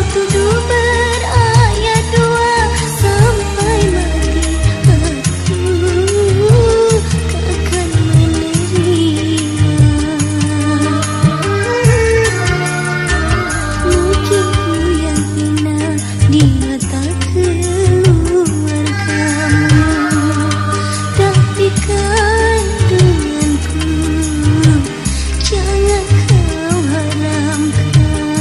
tuduh berayat dua, sampai mati aku takkan menerima. Mungkin ku yang hina di mata keluargamu, tapi kandunganku jangan kau haramkan.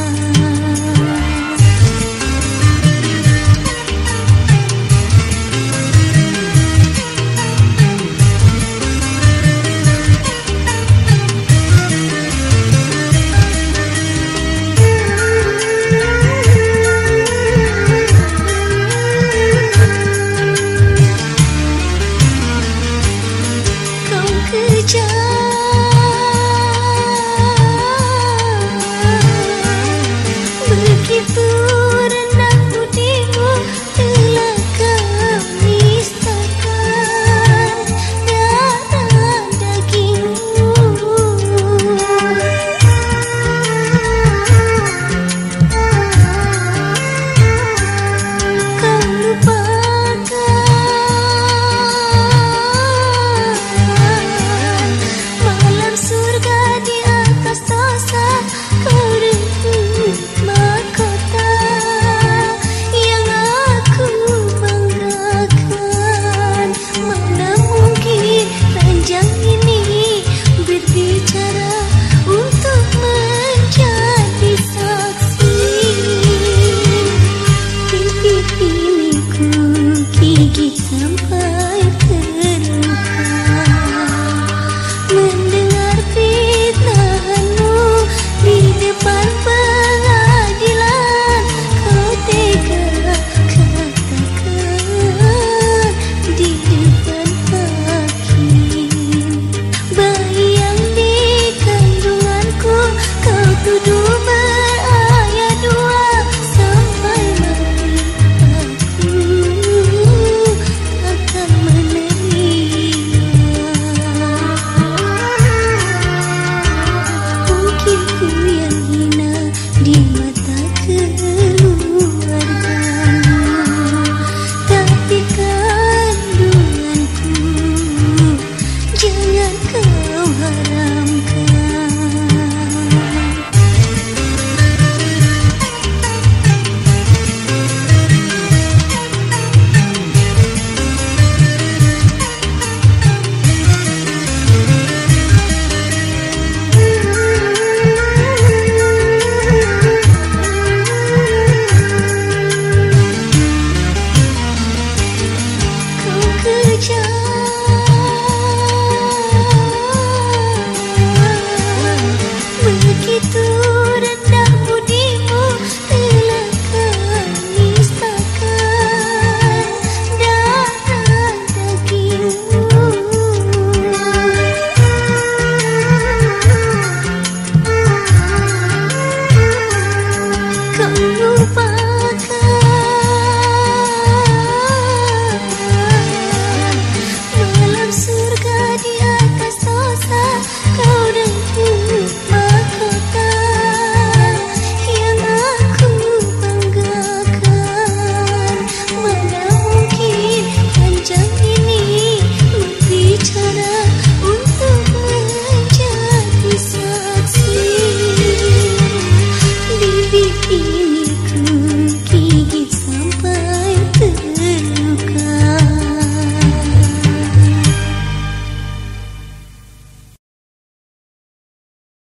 Kau kejam, begitu rendah budimu, telah kau nistakan darah dagingmu. Kau lupakan malam surga di atas dosa. Kau rebut mahkota yang aku banggakan. Mana mungkin ranjang ini berbicara untuk menjadi saksi. Pipi ini ku gigit sampai terluka, mendengar fitnahanmu di depan pengadilan. Kau tega katakan di depan hakim, bayi yang di kandunganku kau tuduh berayat dua, sampai mati aku takkan menerima. Mungkin ku yang hina di mata keluargamu, tapi kandunganku jangan kau haramkan. Kau kejam, begitu rendah budimu, telah kau nistakan darah dagingmu. Kau lupa